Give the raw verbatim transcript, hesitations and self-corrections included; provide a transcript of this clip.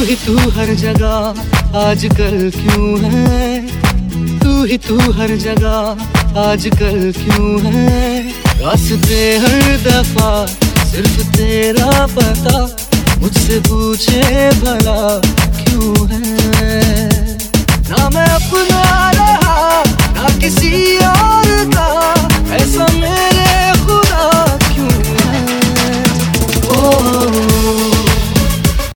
ही तू हर जगह आजकल क्यों है, तू ही तू हर जगह आजकल क्यों है। रास्ते हर दफा सिर्फ तेरा पता, मुझसे पूछे भला क्यों है। ना मैं अपना रहा ना किसी और